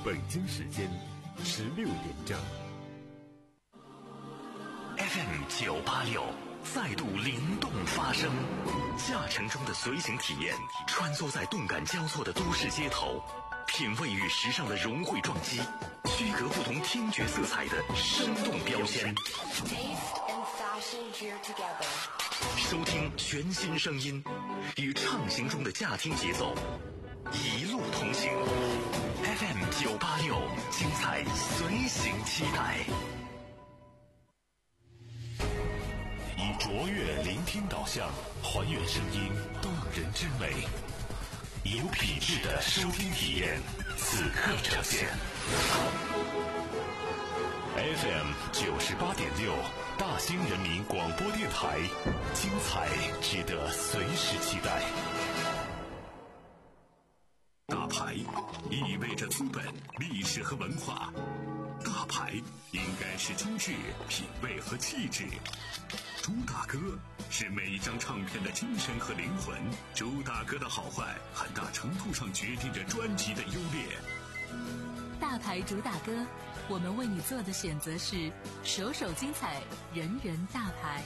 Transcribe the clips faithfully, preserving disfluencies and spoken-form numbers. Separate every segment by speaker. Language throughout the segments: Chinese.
Speaker 1: 北京时间十六点整。
Speaker 2: F M 九八六再度灵动发声，驾乘中的随行体验，穿梭在动感交错的都市街头，品味与时尚的融汇撞击，区隔不同听觉色彩的生动标签。收听全新声音，与畅行中的驾听节奏，一路同行。F M 九八六，精彩随行期待。
Speaker 1: 以卓越聆听导向，还原声音动人之美，有品质的收听体验，此刻呈现。F M 九十八点六，大兴人民广播电台，精彩值得随时期待。大牌意味着资本、历史和文化，大牌应该是精致、品味和气质。朱大哥是每一张唱片的精神和灵魂，朱大哥的好坏很大程度上决定着专辑的优劣。
Speaker 3: 大牌主打歌，我们为你做的选择是首首精彩，人人大牌。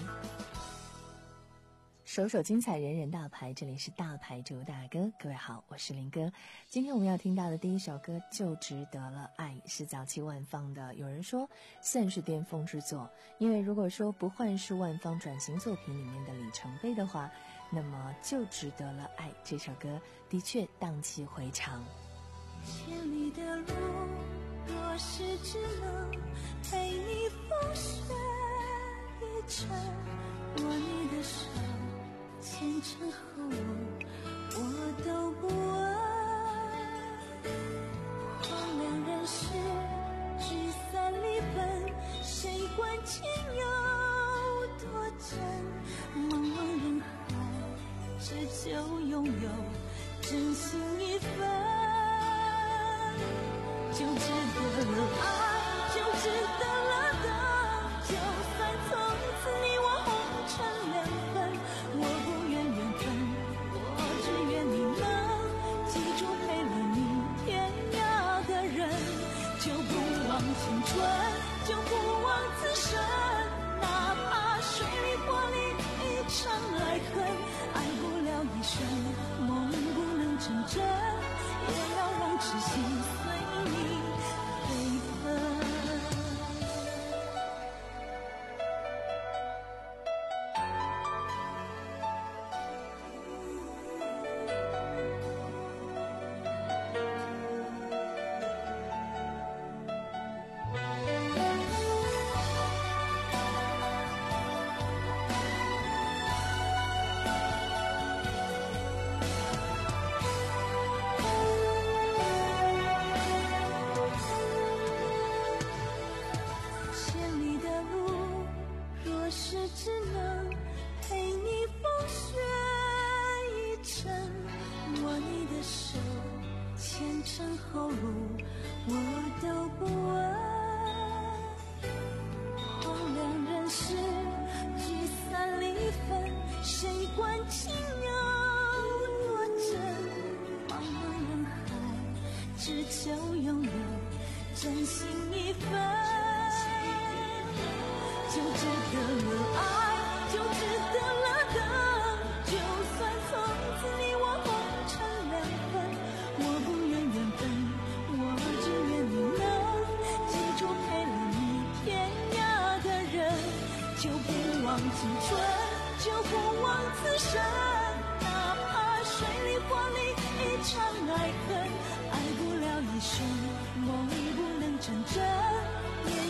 Speaker 3: 首首精彩，人人大牌，这里是大牌主打歌。各位好，我是林哥。今天我们要听到的第一首歌就值得了，爱是早期万芳的。有人说算是巅峰之作，因为如果说不换是万芳转型作品里面的里程碑的话，那么就值得了，爱这首歌的确荡气回肠。
Speaker 4: 千里的路，若是只能陪你风雪一程，握你的手，前尘后路我都不问。荒凉人世，聚散离分，谁管情有多真？茫茫人海，只求拥有真心一份。就值得了爱，就值得了等，就算从此你我红尘两分，我不愿缘分，我只愿你能记住陪了你天涯的人。就不忘青春，就不忘此生，哪怕水里火里一场爱恨，爱不了一生，梦不能成真，也要让痴心随你飞奔。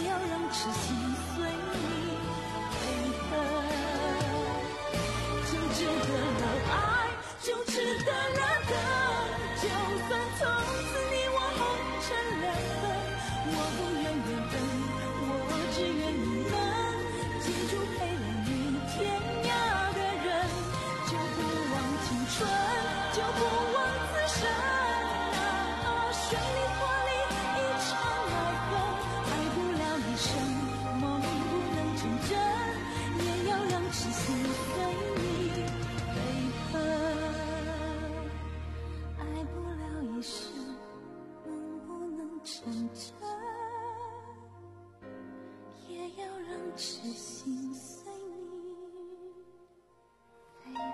Speaker 4: 就值成真，也要让痴心随你飞奔。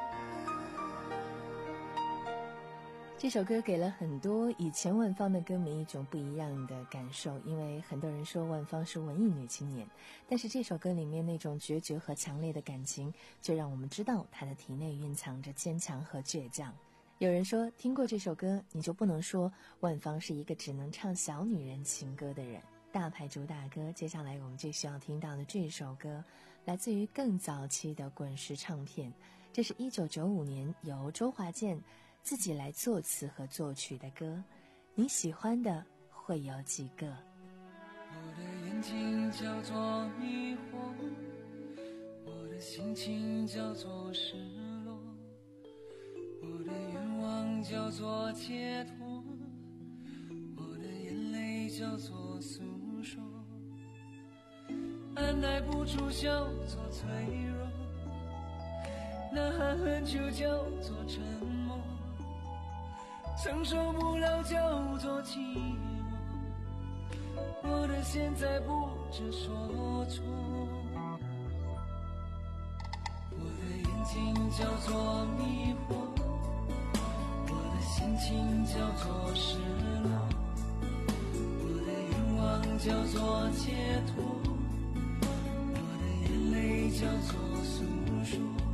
Speaker 3: 这首歌给了很多以前万芳的歌迷一种不一样的感受，因为很多人说万芳是文艺女青年，但是这首歌里面那种决绝和强烈的感情，就让我们知道她的体内蕴藏着坚强和倔强。有人说，听过这首歌，你就不能说万芳是一个只能唱小女人情歌的人。大牌主打歌，接下来我们最需要听到的这首歌，来自于更早期的滚石唱片，这是一九九五年由周华健自己来作词和作曲的歌，你喜欢的会有几个？
Speaker 5: 我的眼睛叫做迷惑，我的心情叫做失落，我的愿望叫做解脱，我的眼泪叫做诉说，按耐不住叫做脆弱，呐喊很久叫做沉默，承受不了叫做寂寞，我的现在不知所措，我的眼睛叫做迷惑，我的心情叫做失落，我的愿望叫做解脱，我的眼泪叫做诉说，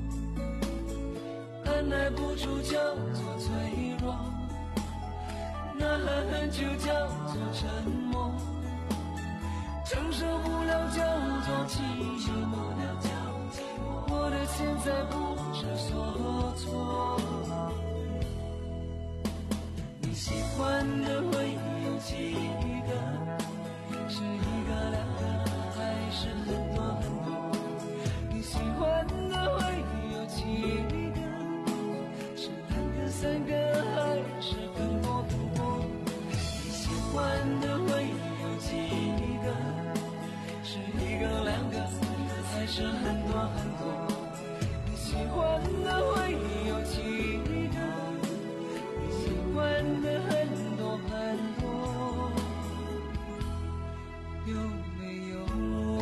Speaker 5: 按耐不住叫做脆弱，呐喊很久叫做沉默，承受不了叫做寂寞，我的现在不知所措。你喜欢的会有几个？是一个两个还是很多很多？你喜欢的会有几个？是两个三个还是更多更多？你喜欢的会有几个？是一个两个还是很多很多？你喜欢的会有几个？你喜欢的很多很多，有没有我？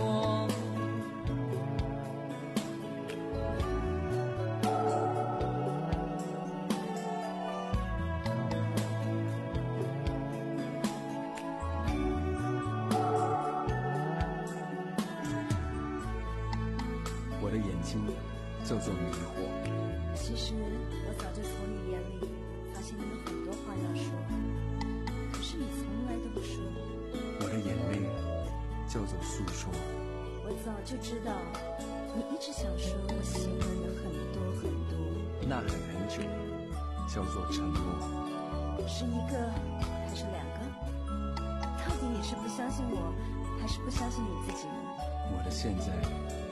Speaker 6: 我的眼睛叫做迷惑。
Speaker 7: 其实我早就从你眼里发现你有很多话要说，可是你从来都不说。
Speaker 6: 我的眼泪叫做诉说。
Speaker 7: 我早就知道你一直想说我喜欢的很多很多。
Speaker 6: 呐喊很久叫做沉默。
Speaker 7: 是一个还是两个？到底你是不相信我，还是不相信你自己呢？
Speaker 6: 我的现在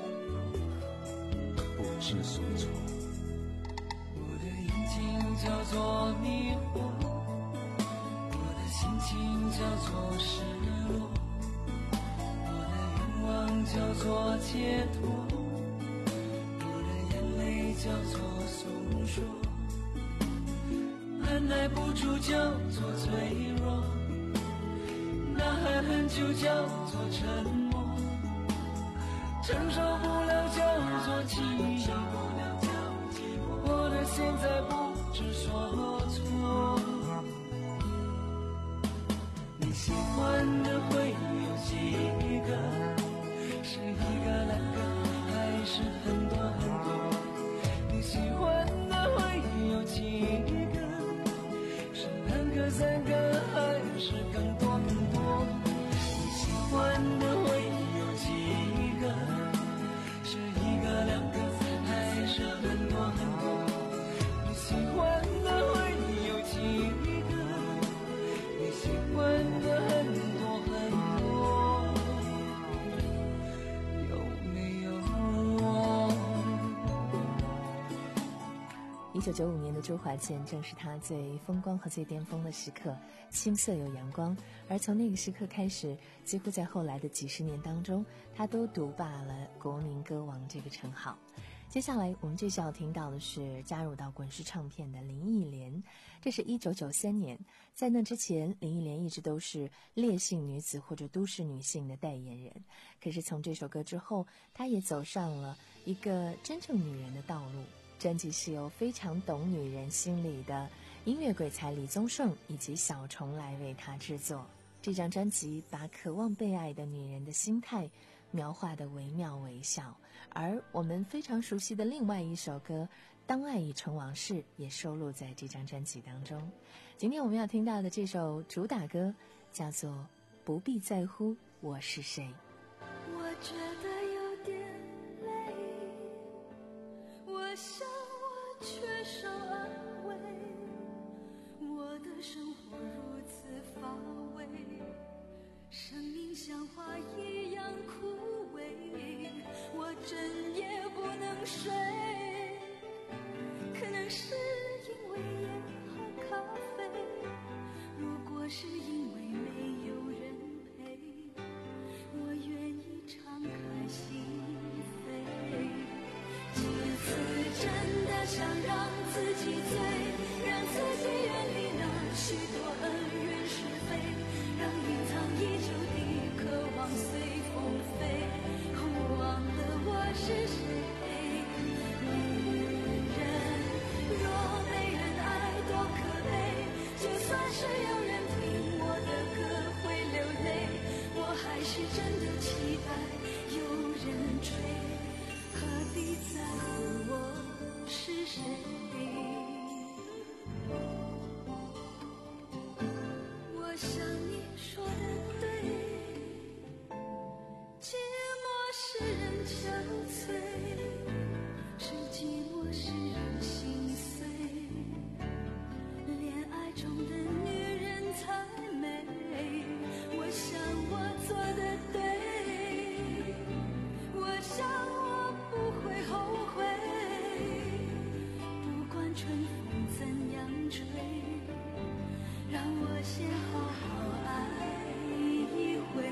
Speaker 6: 不知所措。
Speaker 5: 我的眼睛叫做迷惑，我的心情叫做失落，我的愿望叫做解脱，我的眼泪叫做诉说，按耐不住叫做脆弱，呐喊很久叫做沉默，承受不了叫做寂寞，我的现在不知所措。你喜欢的会有几个？是一个两个还是很多很多？你喜欢的会有几个？是两个三个还是更多更多？你喜欢的会有几个？是一个两个还是很多很多？你喜欢的会有几个？你喜欢的很多很多，有没有我？
Speaker 3: 一九九五年的周华健正是他最风光和最巅峰的时刻，青涩有阳光。而从那个时刻开始，几乎在后来的几十年当中，他都独霸了国民歌王这个称号。 接下来我们继续要听到的是加入到滚石唱片的林忆莲，这是一九九三年。在那之前，林忆莲一直都是烈性女子或者都市女性的代言人，可是从这首歌之后，她也走上了一个真正女人的道路。专辑是由非常懂女人心理的音乐鬼才李宗盛以及小虫来为她制作。这张专辑把渴望被爱的女人的心态描画得惟妙惟肖，而我们非常熟悉的另外一首歌《当爱已成往事》也收录在这张专辑当中。今天我们要听到的这首主打歌叫做《不必在乎我是谁》。
Speaker 4: 我觉得有点累，我想我缺少安慰，我的生活如此乏味，生命像花一样枯萎，我整夜不能睡，可能是因为烟和咖啡，如果是因为没有人陪，我愿意敞开心扉，几次真的想让自己醉，让自己远离那许多恩怨是非，让隐藏已久的渴望随风飞，忘了我是谁。女人若没人爱多可悲，就算是有人听我的歌会流泪，我还是真的期待有人追，何必在乎我是谁。我想你说的对，寂寞使人憔悴，是寂寞使人心碎，恋爱中的女人才美，我想我做的对，我想我不会后悔，不管春风怎样吹，让我先好好爱一回。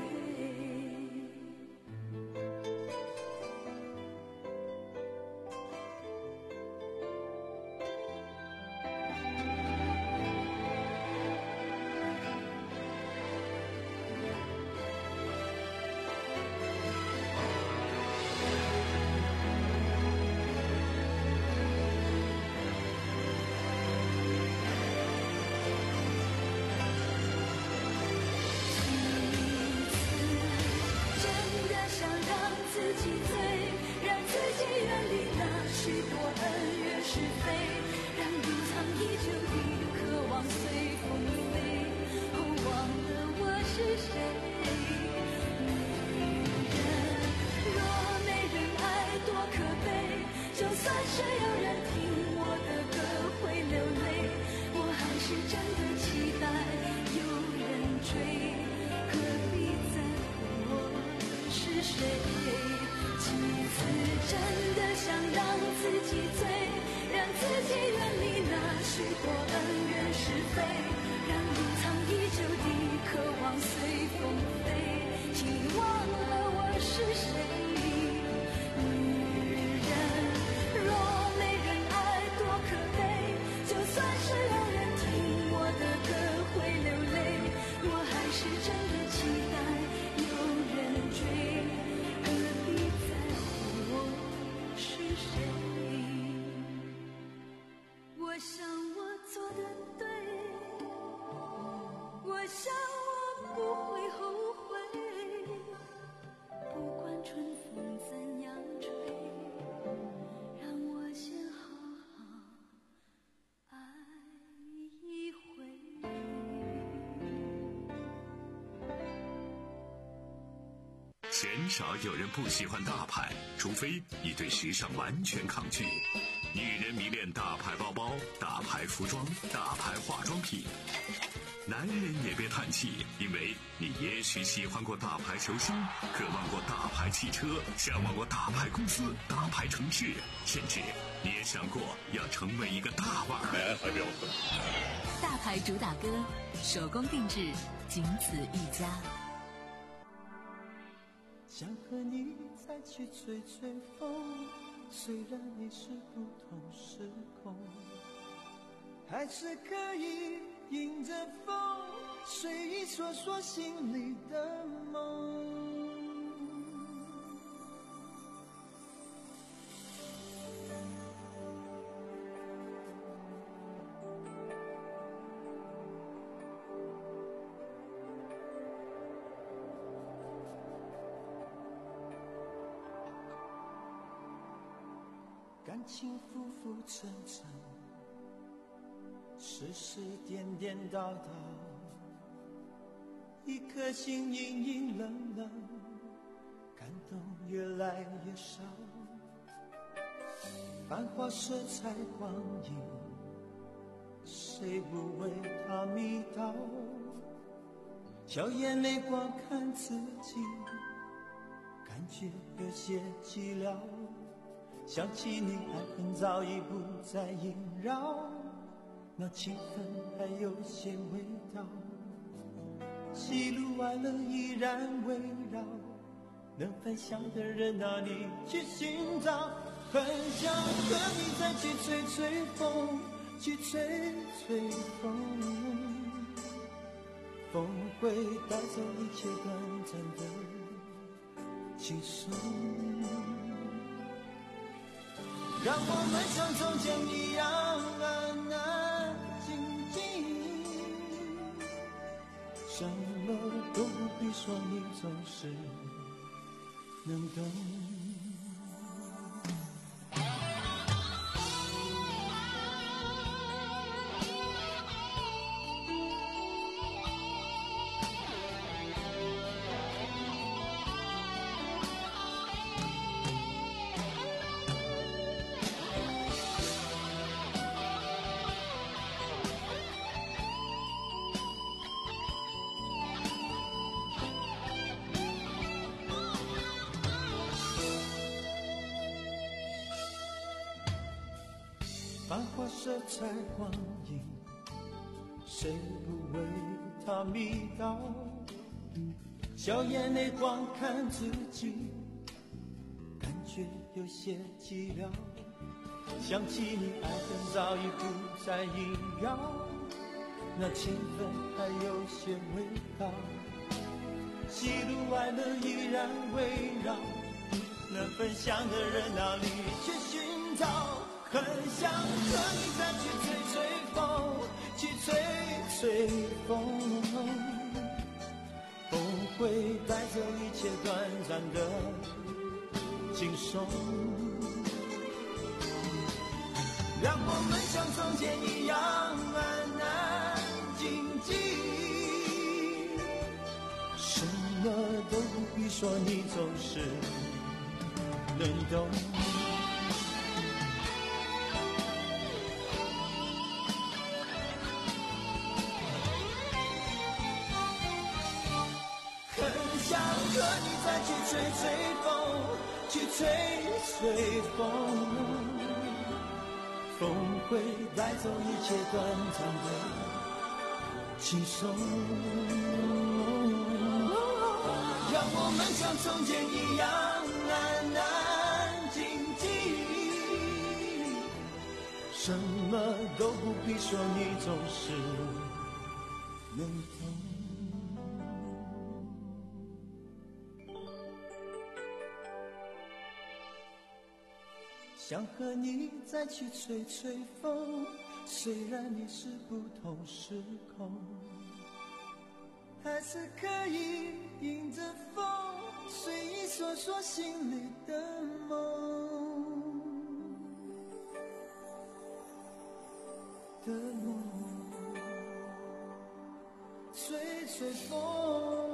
Speaker 1: 鲜少有人不喜欢大牌，除非你对时尚完全抗拒。女人迷恋大牌包包、大牌服装、大牌化妆品。男人也别叹气，因为你也许喜欢过大牌球星，渴望过大牌汽车，向往过大牌公司、大牌城市，甚至你也想过要成为一个大腕儿。来，还标准。
Speaker 3: 大牌主打歌，手工定制，仅此一家。
Speaker 5: 想和你再去吹吹风， 虽然你是不同时空，还是可以迎着风，随意说说心里的梦。感情浮浮沉沉，世事颠颠倒倒，一颗心隐隐冷冷，感动越来越少。繁华色彩光影，谁不为它迷倒？笑眼泪光看自己，感觉有些寂寥。想起你，爱恨早已不再萦绕，那情分还有些味道。喜怒哀乐依然围绕，能分享的人哪里去寻找？很想和你再去吹吹风，去吹吹风，风会带走一切短暂的轻松。让我们像从前一样安安静静，什么都不必说，你总是能懂。繁华色彩光影，谁不为它迷倒？笑眼泪光看自己，感觉有些寂寥。想起你，爱恨早已不再萦绕，那情分还有些味道。喜怒哀乐依然围绕，能分享的人哪里去寻找？很想和你再去吹吹风，去吹吹风，风会带走一切短暂的轻松。让我们像从前一样安安静静，什么都不必说，你总是能懂。想和你再去吹吹风，去吹吹风，风会带走一切短暂的轻松。让我们像从前一样安安静静，什么都不必说，你总是能懂。想和你再去吹吹风，虽然你是不同时空，还是可以迎着风，随意说说心里的梦的梦，吹吹风。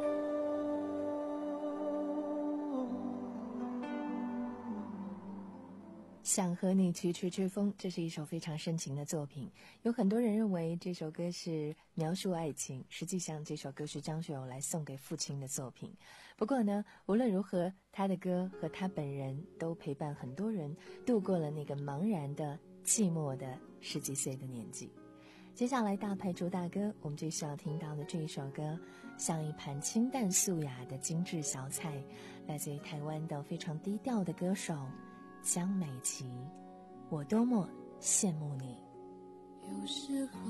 Speaker 3: 想和你去吹吹风，这是一首非常深情的作品。有很多人认为这首歌是描述爱情，实际上这首歌是张学友来送给父亲的作品。不过呢，无论如何，他的歌和他本人都陪伴很多人度过了那个茫然的寂寞的十几岁的年纪。接下来大牌主打歌，我们这需要听到的这一首歌，像一盘清淡素雅的精致小菜，来自于台湾的非常低调的歌手江美琪，我多么羡慕你。
Speaker 4: 有时候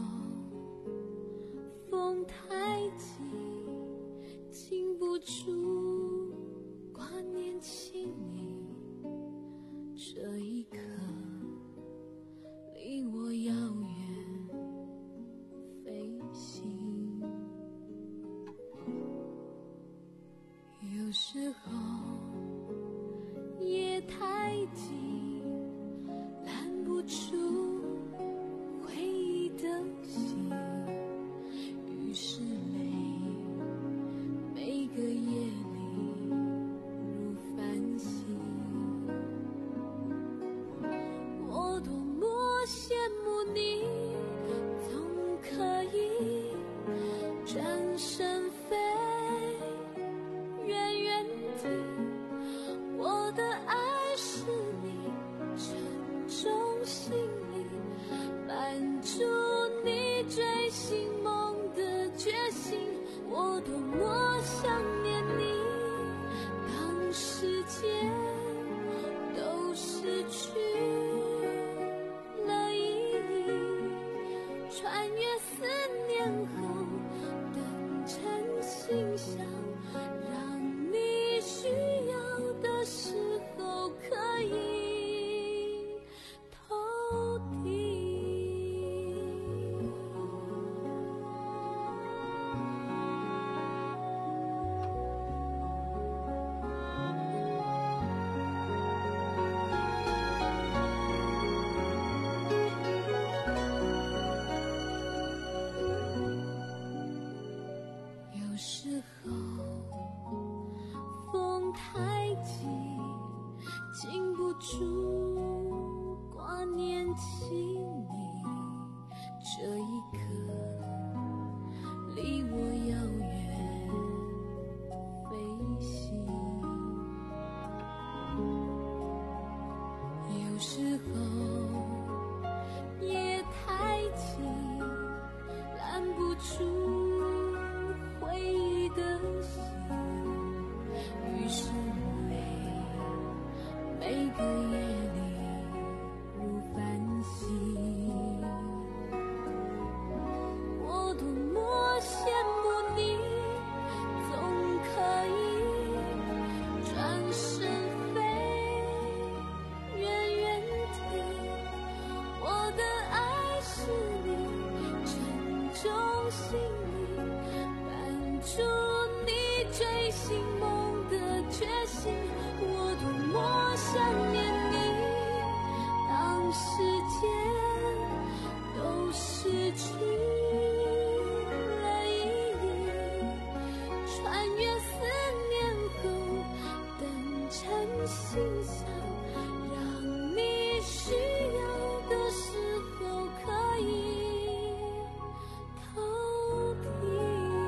Speaker 4: 风太急，禁不住挂念起你，这一刻离我遥远飞行。有时候夜太近，拦不住回忆的心，于是泪每个夜里如繁星。我多么羡慕你，总可以转身飞远远地，我的爱是你沉重心里绊住你追寻梦的决心。我多么想念你，当时间都失去了意义，穿越思念后等成信箱，让你需要的时候可以投递。有时候风太急，禁不住挂念起你，这一刻离我遥远飞行。有时候夜太近，拦不住回忆的心，于是泪每个夜里如繁星。我多么羡慕你，总可以转身飞远远地，我的爱是你沉重心里绊住你追寻梦的决心。我多么想念你，当时间都失去了意义，穿越思念后等成信箱，让你需要的时候可以投递。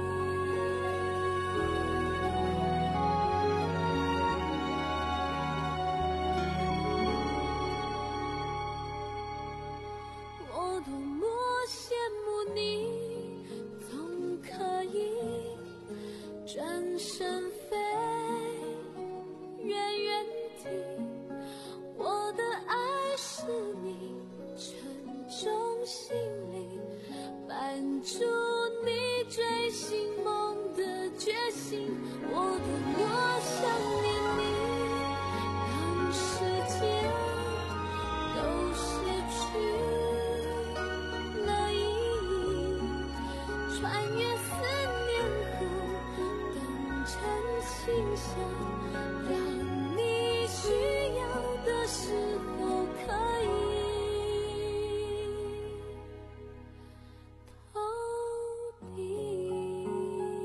Speaker 4: 我多么羡慕你，总可以转身飞远远地，我的爱是你沉重心里绊住你追寻梦的决心。我多么想念你，当时间都失去了意义，穿越思念后等成信箱，让你需要的时候可以投递。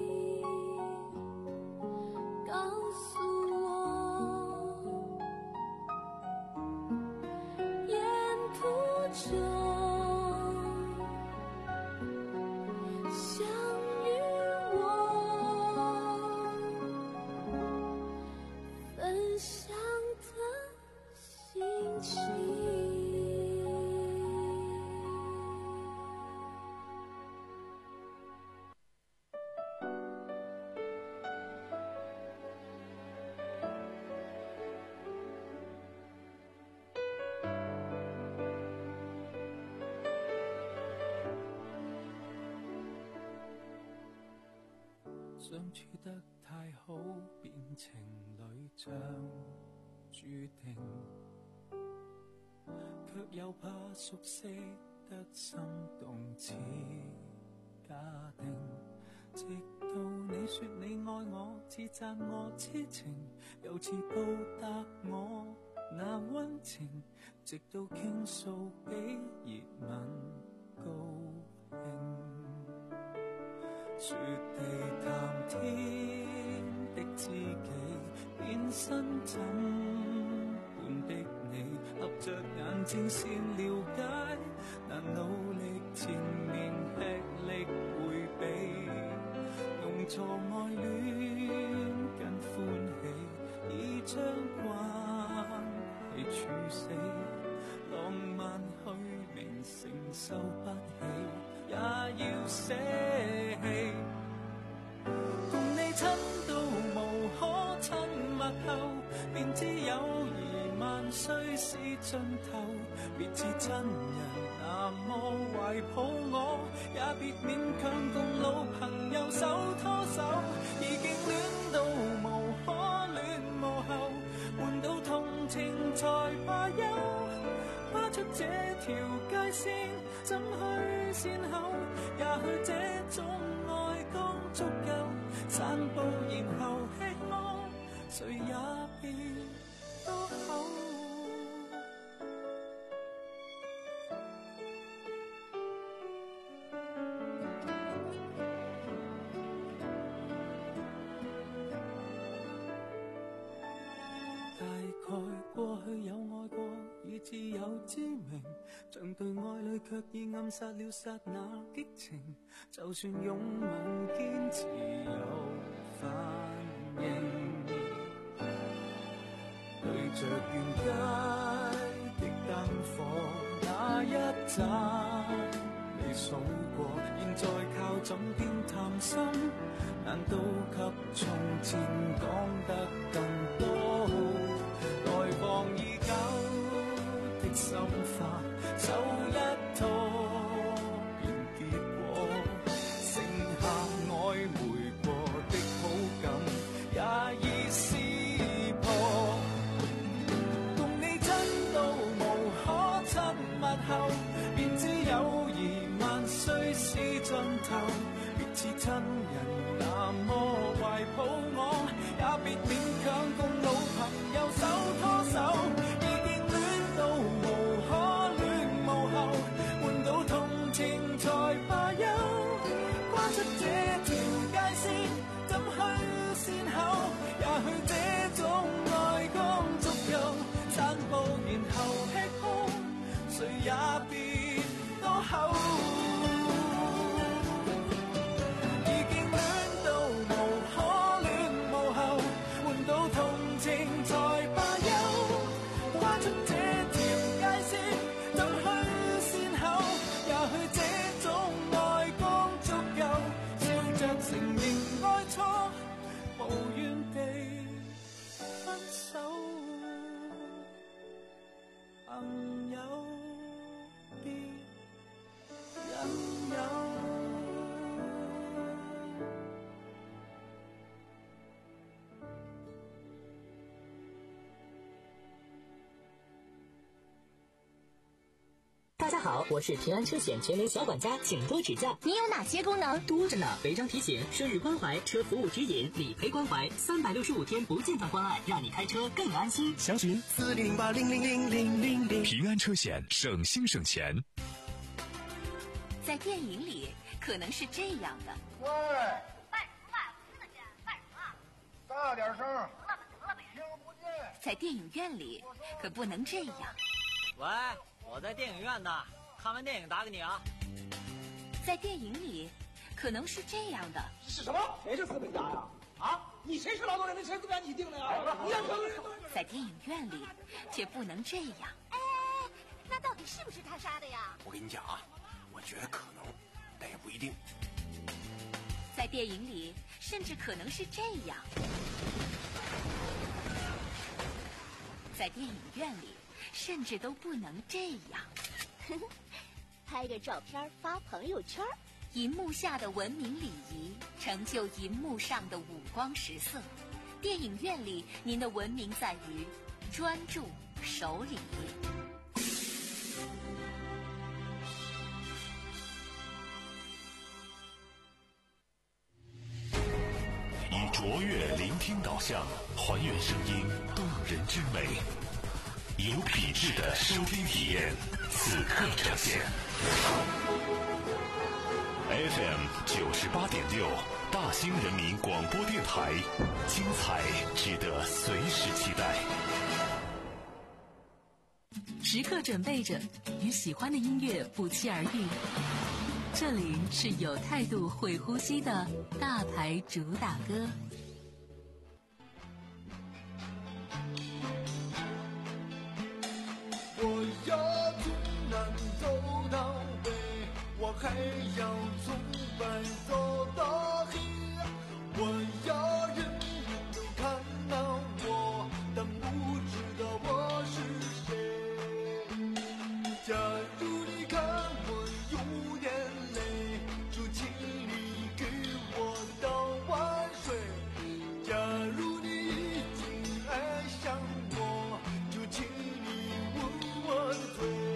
Speaker 4: 告诉我，沿途中相遇我
Speaker 5: 相處得太好，變情侶像注定，卻又怕熟悉得心動似假定。直到你說你愛我，似讚我痴情，又似報答我那溫情，直到傾訴比熱吻高興。雪地談天的知己，變身怎般的你，合着眼睛先了解，但努力前面吃力迴避，弄錯愛戀跟歡喜，已將關係處死，浪漫虛名承受不起，也要捨棄。共你親到無可親密後，便知友誼萬歲是盡頭，別似親人那麼懷抱我，也別勉強共老朋友手拖手，已經戀到無可戀無後，換到同情才罷休，跨出這條界線怎去善後，也許這種愛剛足夠，散步然後吃我，誰也別多口。大概過去有愛過，已自有知明，像對愛侶卻已暗殺了剎那激情，就算擁吻堅持有反應，對着沿街的燈火那一盞未數過，現在靠枕邊談心，難道及從前講得更多？來往已久的心花，手一拖便結果，剩下曖昧過的好感也已撕破。共你真到無可親密後，便知友誼萬歲是盡頭，別似親人那麼懷抱我，也別勉強共老朋友手拖手，已經戀到無可戀無後，換到同情才罷休，跨出這條界線怎去善後，也許這種愛剛足夠，散步然後吃空，誰也別多口。朋友別引誘。
Speaker 8: 大家好，我是平安车险全联小管家，请多指教。
Speaker 9: 你有哪些功能？
Speaker 8: 多着呢，违章提醒、生日关怀、车服务指引、理赔关怀，三百六十五天不间断关爱，让你开车更安心。
Speaker 10: 详询四零零八零零零零零零。
Speaker 1: 平安车险，省心省钱。
Speaker 9: 在电影里，可能是这样的。
Speaker 11: 喂，卖什么卖？我听得见，卖什么？大点声。得了吧，得了呗，听不见。
Speaker 9: 在电影院里，可不能这样。
Speaker 12: 喂。我在电影院呢，看完电影打给你啊。
Speaker 9: 在电影里，可能是这样的。
Speaker 13: 是什么？谁是资本家呀？啊，你谁是劳动人民？谁资本家你定的呀？你让
Speaker 9: 在电影院里，却不能这样。
Speaker 14: 哎，那到底是不是他杀的呀？
Speaker 15: 我跟你讲啊，我觉得可能，但也不一定。
Speaker 9: 在电影里，甚至可能是这样。在电影院里。甚至都不能这样，
Speaker 14: 拍个照片发朋友圈，
Speaker 9: 银幕下的文明礼仪，成就银幕上的五光十色。电影院里，您的文明在于专注、守礼。
Speaker 2: 以卓越聆听导向，还原声音动人之美，有品质的收听体验，此刻呈现。F M 九十八点六，大兴人民广播电台，精彩值得随时期待。
Speaker 16: 时刻准备着，与喜欢的音乐不期而遇。这里是有态度、会呼吸的大牌主打歌。
Speaker 5: 我要从南走到北，我还要从白走到黑。我要人人都看到我，但不知道我是谁。假如你看我有点累，就请你给我倒碗水。假如你已经爱上我，就请你吻我的嘴。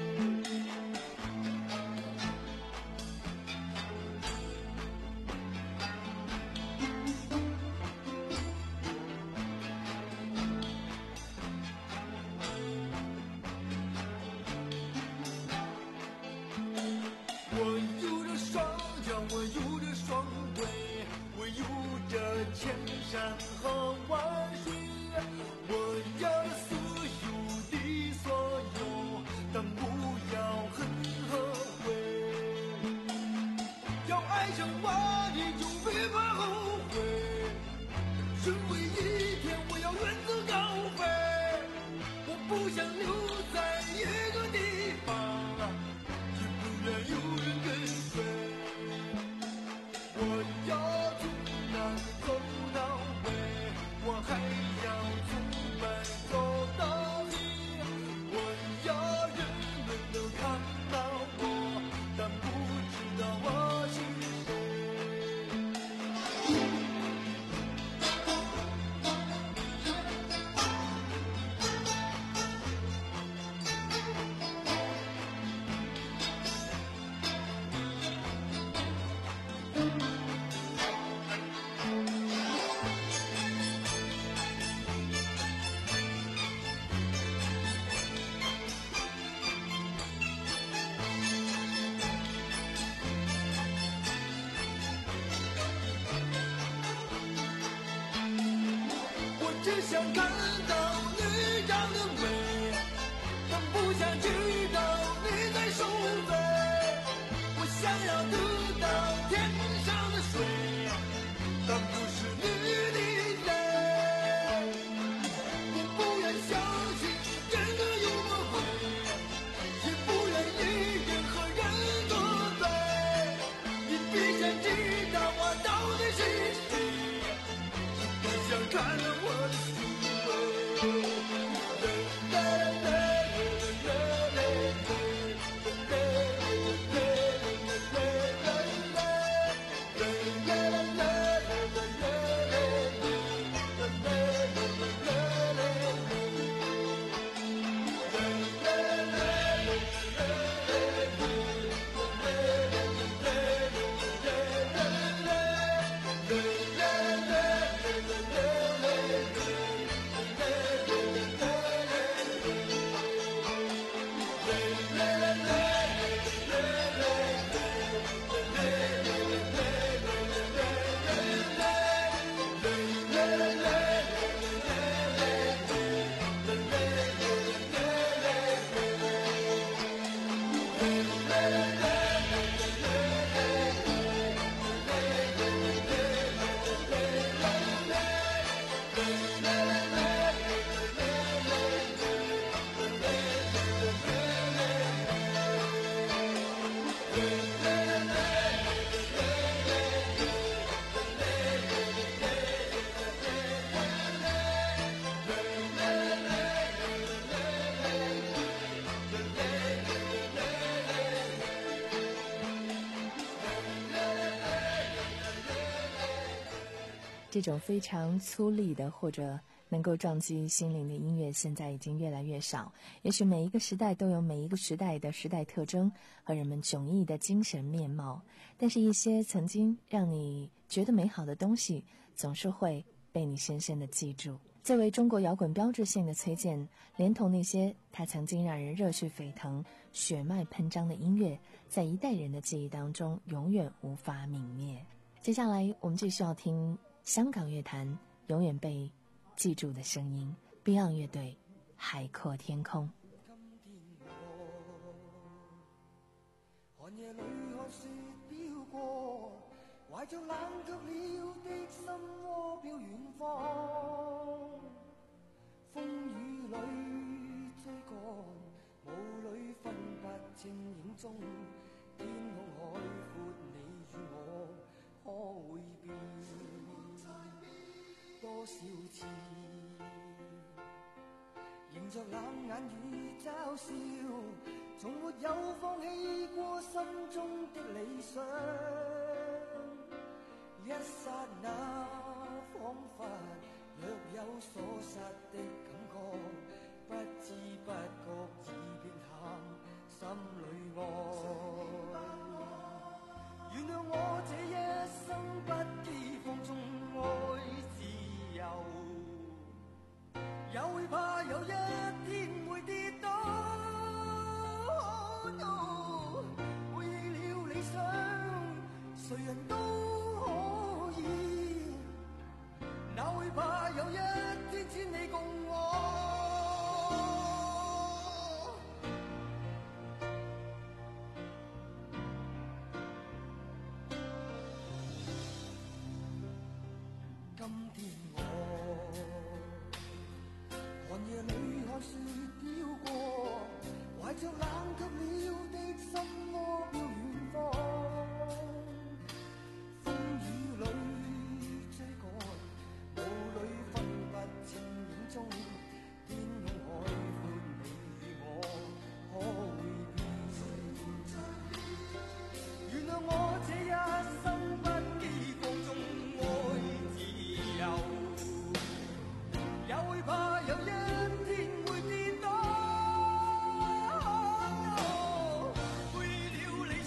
Speaker 5: 我有着双脚，我有着双腿，我有着千山和万水。我要所有的所有，但不要恨和悔。要爱上我，你就别怕后悔。任为一天，我要远走高飞。我不想留在一个地方，也不愿有人跟随。我要从南走到北，我还要从白走到黑。我要人人都看到我，但不知道我是只想看到你长得美，但不想知道你在受罪。我想要得到天上的水，但不是你的泪。我不愿相信真的有魔鬼，也不愿意任何人作对。你必须知道我到底是谁，不想看到我的
Speaker 3: 这种非常粗粝的或者能够撞击心灵的音乐现在已经越来越少。也许每一个时代都有每一个时代的时代特征和人们迥异的精神面貌，但是一些曾经让你觉得美好的东西总是会被你深深地记住。作为中国摇滚标志性的崔健，连同那些他曾经让人热血沸腾、血脉喷张的音乐，在一代人的记忆当中永远无法泯灭。接下来我们继续要听香港乐坛永远被记住的声音 Beyond 乐队《海阔天空》。
Speaker 5: 寒夜里看雪飄過，懷着冷卻了的心窩飄遠方。風雨裏追趕，霧裏分不清影蹤，天空海闊，你與我可會變多少次？迎着冷眼與嘲笑，從沒有放棄過心中的理想。一剎那彷彿若有所失的感覺，不知不覺已變淡心裏愛。原諒我這一生不羈放縱愛自由，也會怕有一天會跌倒。Oh, no, 背棄了理想，誰人都可以，哪會怕有一天只你共我。今天我寒夜裏看雪飄過，懷着冷卻了的心窩飄遠方。風雨裏追趕，霧裏分不清影蹤，天空海闊，你與我可會變？原諒我這一生不羈放縱愛自由，也會怕有一天會跌倒。背了理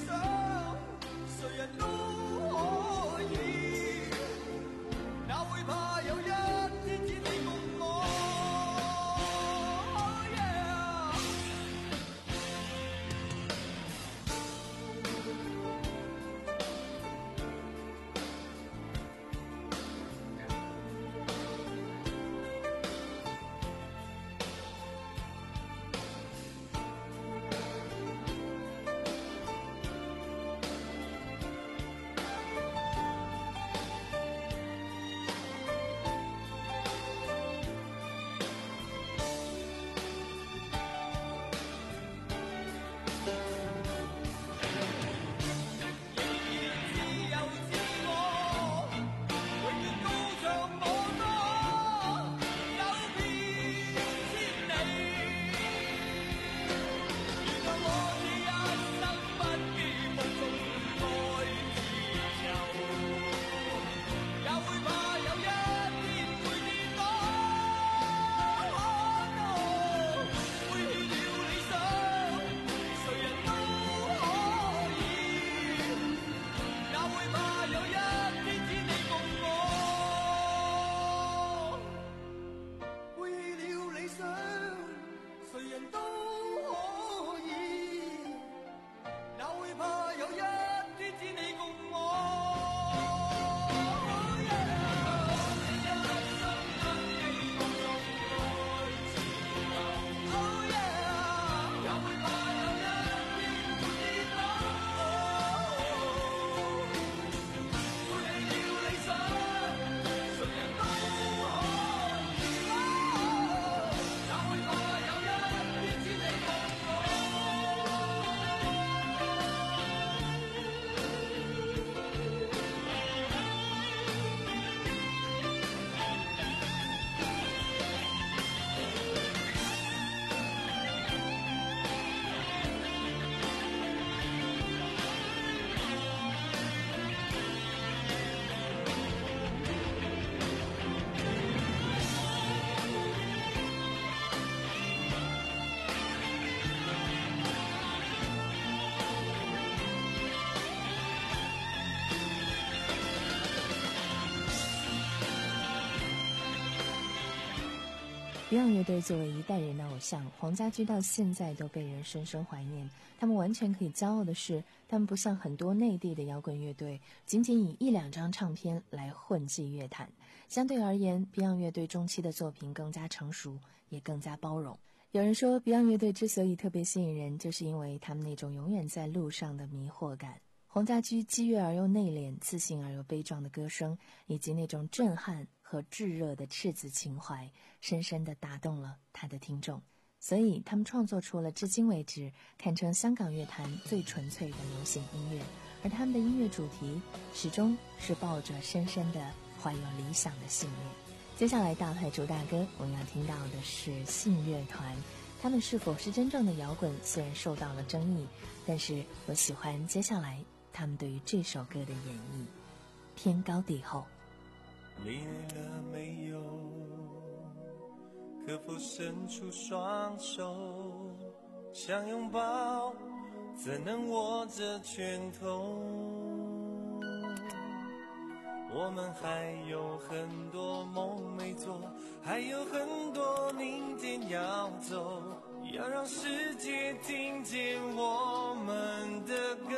Speaker 3: Beyond 乐队作为一代人的偶像，黄家驹到现在都被人深深怀念。他们完全可以骄傲的是，他们不像很多内地的摇滚乐队，仅仅以一两张唱片来混迹乐坛。相对而言 ，Beyond 乐队中期的作品更加成熟，也更加包容。有人说 Beyond 乐队之所以特别吸引人，就是因为他们那种永远在路上的迷惑感。黄家驹激越而又内敛，自信而又悲壮的歌声，以及那种震撼和炙热的赤子情怀，深深地打动了他的听众。所以他们创作出了至今为止堪称香港乐坛最纯粹的流行音乐，而他们的音乐主题始终是抱着深深的怀有理想的信念。接下来大牌主打歌我们要听到的是信乐团，他们是否是真正的摇滚虽然受到了争议，但是我喜欢接下来他们对于这首歌的演绎。天高地厚，
Speaker 17: 累了没有？可否伸出双手，想拥抱，怎能握着拳头？我们还有很多梦没做，还有很多明天要走，要让世界听见我们的歌。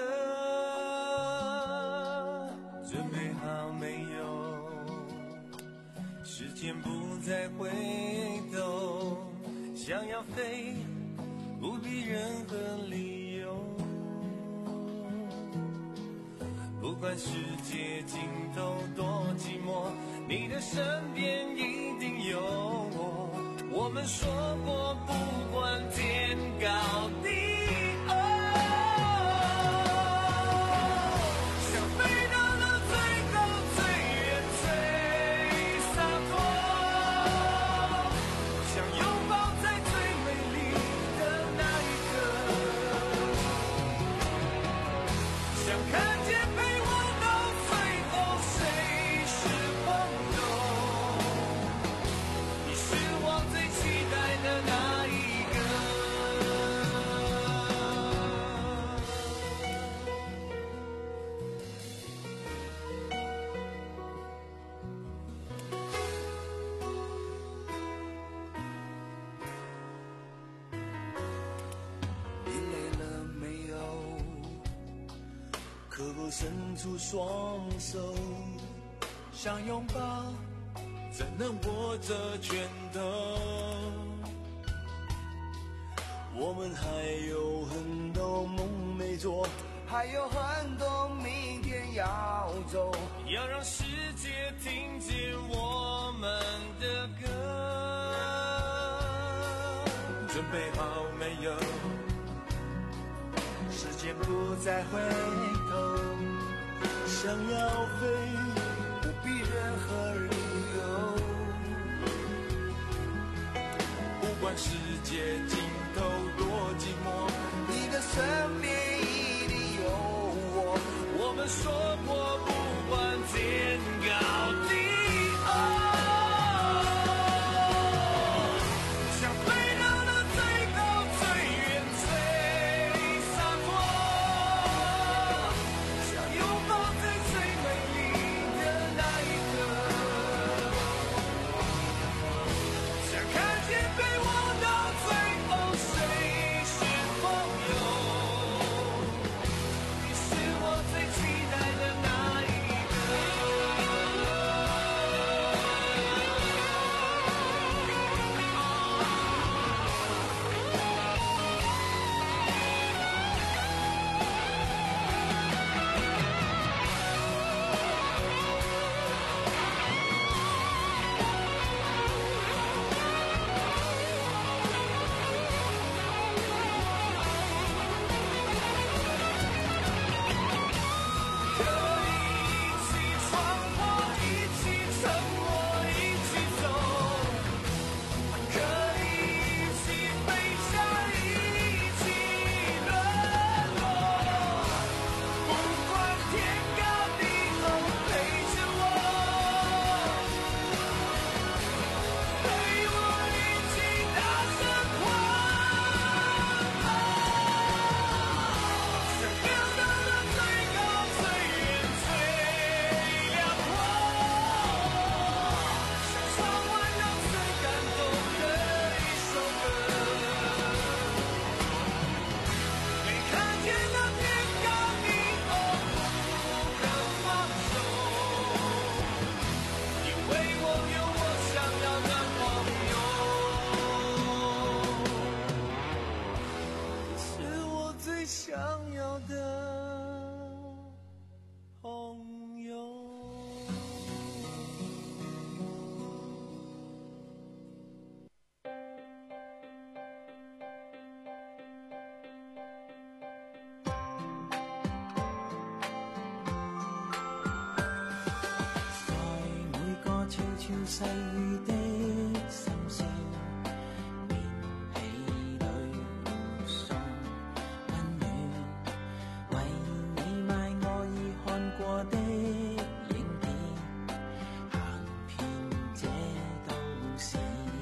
Speaker 17: 准备好没有？时间不再回头，想要飞，不必任何理由。不管世界尽头多寂寞，你的身边一定有我。我们说过不管天高地厚，想飞到那最高最远最洒脱，想拥抱在最美丽的那一刻，想看见陪我到最后谁是朋友，你是我最期待的那一个。
Speaker 5: 你累了没有？可否伸出双手，想拥抱，怎能握着拳头？我们还有很多梦没做，还有很多明天要走，
Speaker 17: 要让世界听见我们的歌。
Speaker 5: 准备好没有？时间不再回头，想要飞，不必任何理由。不管世界尽头多寂寞，你的身边一定有我。
Speaker 17: 我们说过不管天高地厚，想飞到那最高最远最洒脱，想拥抱在最美丽的那一刻，想看见陪我到最后谁是朋友，你是我最期待的那一个。
Speaker 5: 细雨的心声，棉被里送温暖，为你买我已看过的影片，行遍这都市，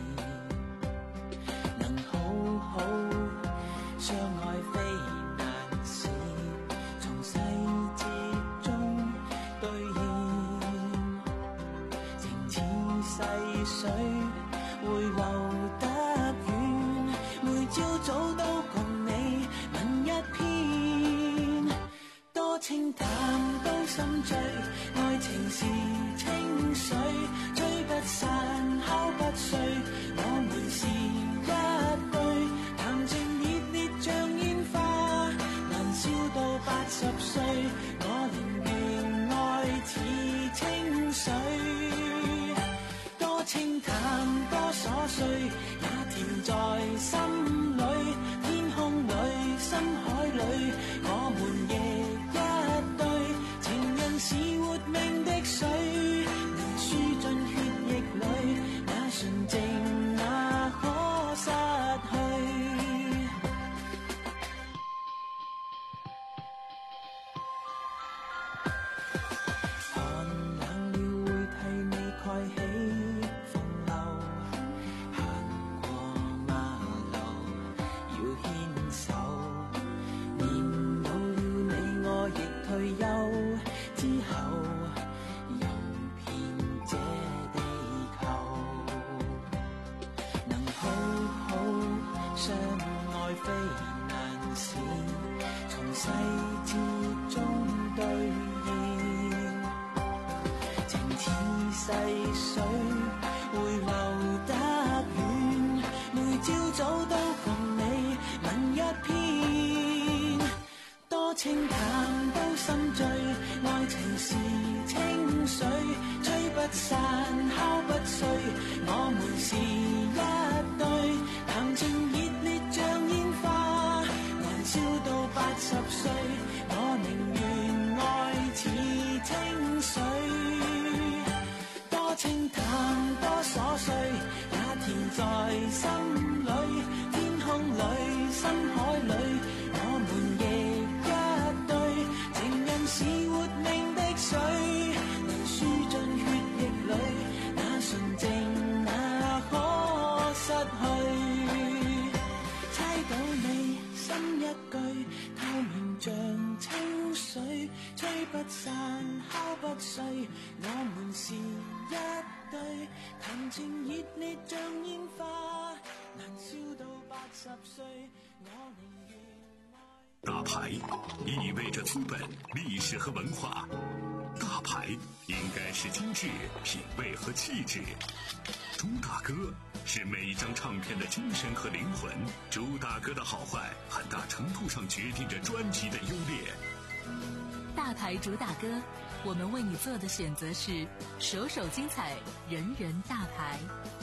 Speaker 5: 能好好相爱非难事，從細節中兌現，情似細水會流得遠，每朝早都共你吻一片，多清淡都心醉，愛情是清水，吹不散敲不碎，我們是一對，談情熱烈像煙花，燃燒到八十歲，我寧願愛似清水，多清淡多瑣碎，也甜在心裏，天空裏深海裏，我們亦一對，情人是活命的水，能輸進血液裏，那純淨哪可失去。寒冷了會替你蓋起風褸，行過馬路要牽手，年老了你我亦退休之後，遊遍這地球，能好好相愛非難事，從細節中兌現，情似細水會流得遠，每朝早都共你吻一片，多清淡都心醉，愛情是清水，吹不散敲不碎，我們是一對，談情熱烈像煙花，燃燒到八十歲，我寧願愛似清水，多清淡多瑣碎，也甜在心裏，天空裏深海裏，我們亦一對，情人是活命的水，能輸進血液裏，那純淨哪可失去，猜到你心一句，透明像清水，吹不散敲不碎，我們是一對，談情熱烈像煙花，燃燒到八十歲，我寧願
Speaker 1: 大牌意味着资本、历史和文化，大牌应该是精致、品味和气质。朱大哥是每一张唱片的精神和灵魂，朱大哥的好坏很大程度上决定着专辑的优劣。
Speaker 16: 大牌主打歌，我们为你做的选择是首首精彩，人人大牌。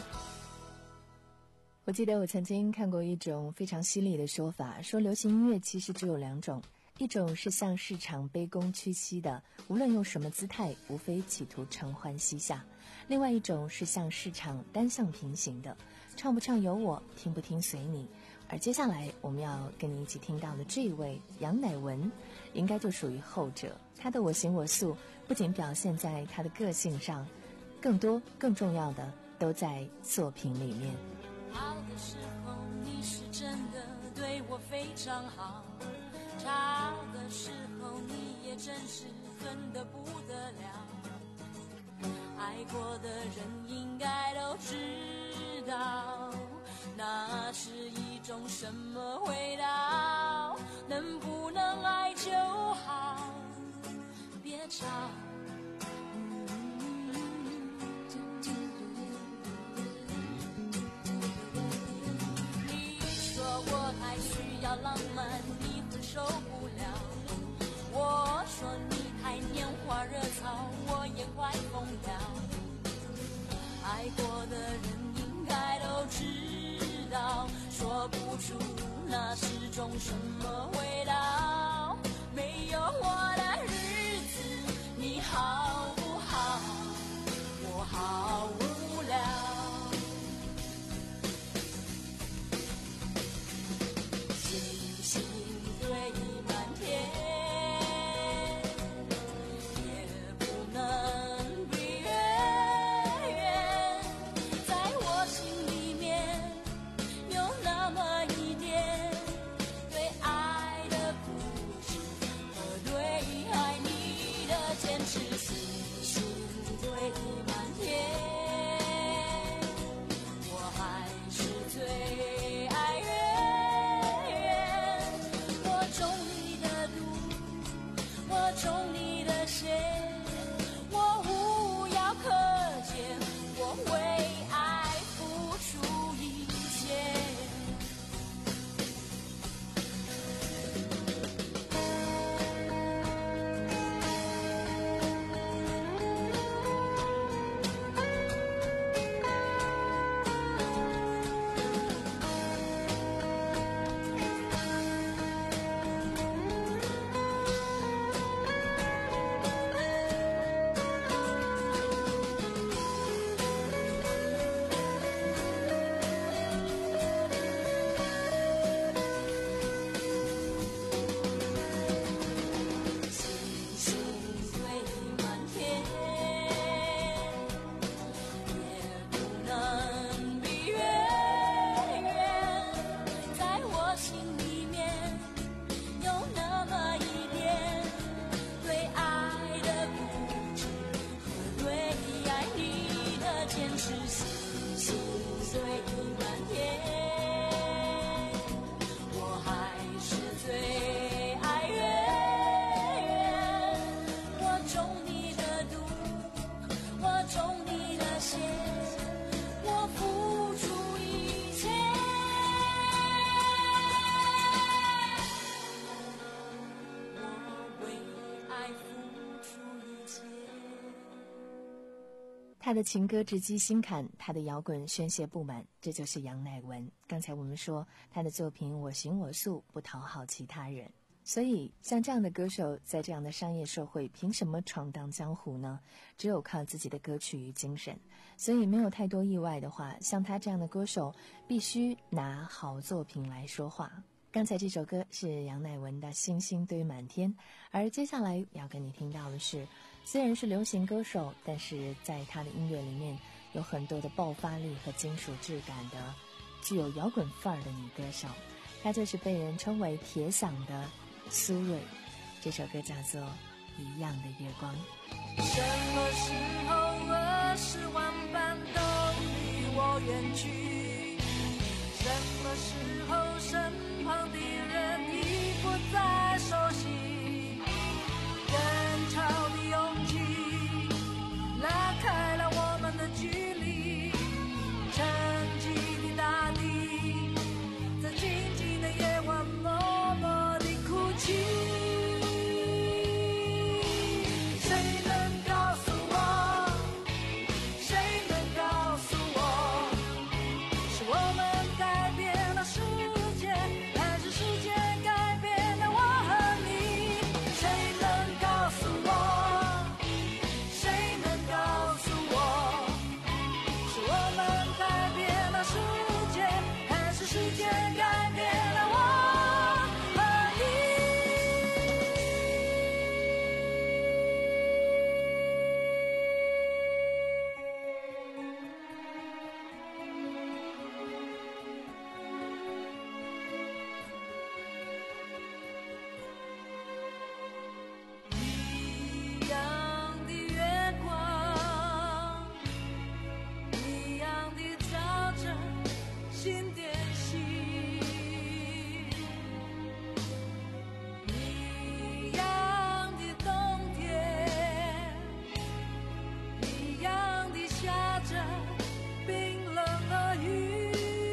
Speaker 3: 我记得我曾经看过一种非常犀利的说法，说流行音乐其实只有两种，一种是向市场卑躬屈膝的，无论用什么姿态，无非企图承欢膝下；另外一种是向市场单向平行的，唱不唱由我，听不听随你。而接下来我们要跟你一起听到的这一位杨乃文，应该就属于后者。他的我行我素不仅表现在他的个性上，更多更重要的都在作品里面。
Speaker 4: 好的时候你是真的对我非常好，差的时候你也真是恨得不得了，爱过的人应该都知道，那是一种什么味道，能不能爱就好，别吵。我太需要浪漫，你会受不了。我说你太拈花惹草，我也快疯了。爱过的人应该都知道，说不出那是种什么味道。没有我的日子，你好不好？我好不好？ 是细细碎满天，我还是最爱人。我中你的毒，我中你的邪，我付出一切。我为爱付出一切。
Speaker 3: 他的情歌直击心坎，他的摇滚宣泄不满，这就是杨乃文。刚才我们说他的作品我行我素，不讨好其他人。所以像这样的歌手在这样的商业社会凭什么闯荡江湖呢？只有靠自己的歌曲与精神。所以没有太多意外的话，像他这样的歌手必须拿好作品来说话。刚才这首歌是杨乃文的《星星堆满天》，而接下来要跟你听到的是，虽然是流行歌手，但是在他的音乐里面有很多的爆发力和金属质感的具有摇滚范儿的女歌手，她就是被人称为铁嗓的苏芮。这首歌叫做《一样的月光》。
Speaker 4: 什么时候二十万般都离我远去，什么时候身旁的人已不再熟悉，人潮的拥挤拉开了我们的距离，沉寂的大地在静静的夜晚默默地哭泣。谁能告诉我，谁能告诉我，是我们改变了世界，还是世界改变了我和你？谁能告诉我，谁能告诉我，是我们改变了世界，还是世界改变了我和你？一样的月光，一样的照着心电心，一样的冬天，一样的下着冰冷的雨，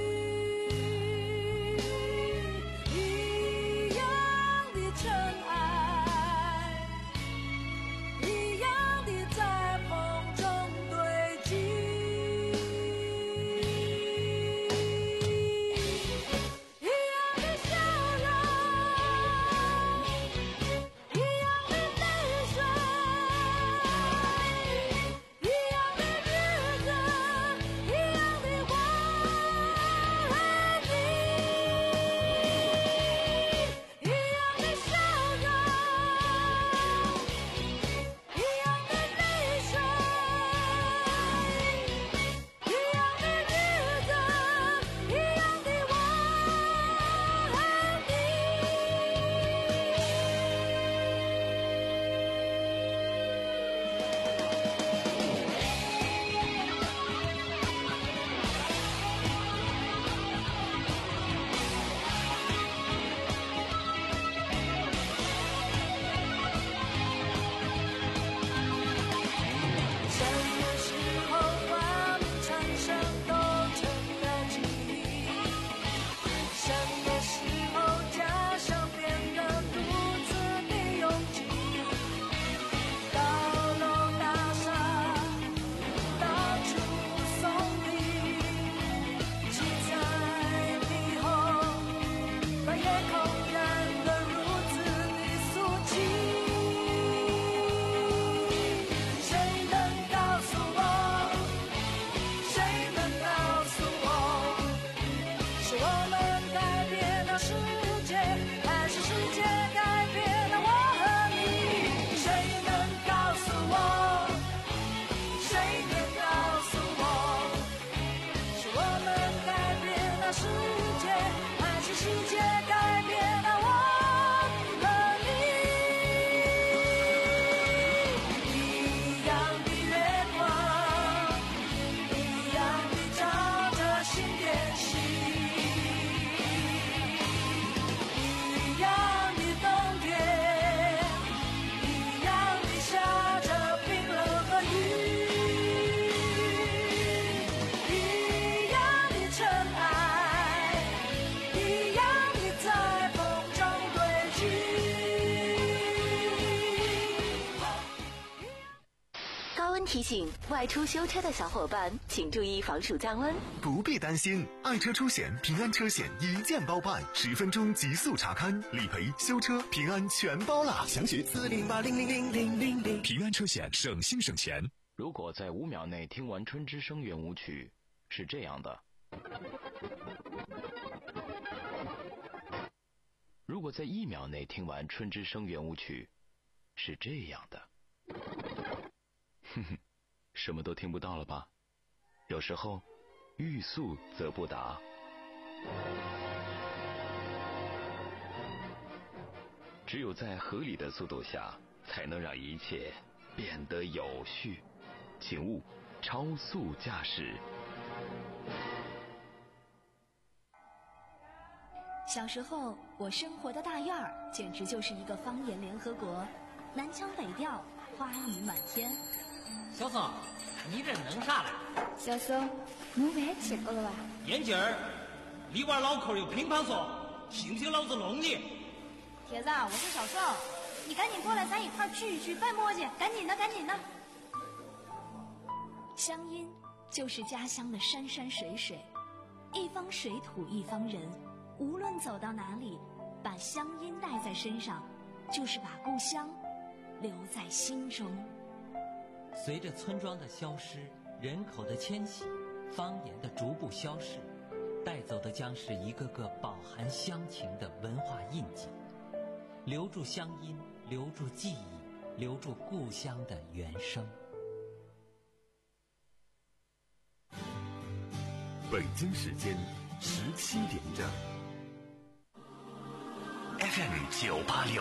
Speaker 4: 一样的尘埃，一样的在风中堆积。
Speaker 16: 提醒外出修车的小伙伴，请注意防暑降温。
Speaker 18: 不必担心，爱车出险平安车险一键包办，十分钟极速查勘、理赔、修车，平安全包啦！详询四零八零零零零零零。
Speaker 1: 平安车险，省心省钱。
Speaker 2: 如果在五秒内听完《春之声》圆舞曲，是这样的。如果在一秒内听完《春之声》圆舞曲，是这样的。哼哼，什么都听不到了吧？有时候，欲速则不达。只有在合理的速度下，才能让一切变得有序。请勿超速驾驶。
Speaker 19: 小时候，我生活的大院儿简直就是一个方言联合国，南腔北调，花语满天。
Speaker 12: 小宋，你这弄啥嘞？
Speaker 7: 小宋，弄饭去够了吧？
Speaker 12: 眼镜儿，里边老口有乒乓说，信不信老子弄你？
Speaker 19: 铁子，我是小宋，你赶紧过来，咱一块儿聚一聚，别磨叽，赶紧的，赶紧的。乡音就是家乡的山山水水，一方水土一方人，无论走到哪里，把乡音带在身上，就是把故乡留在心中。
Speaker 20: 随着村庄的消失，人口的迁徙，方言的逐步消逝，带走的将是一个个饱含乡情的文化印记。留住乡音，留住记忆，留住故乡的原声。
Speaker 18: 北京时间十七点整。
Speaker 2: F M 九八六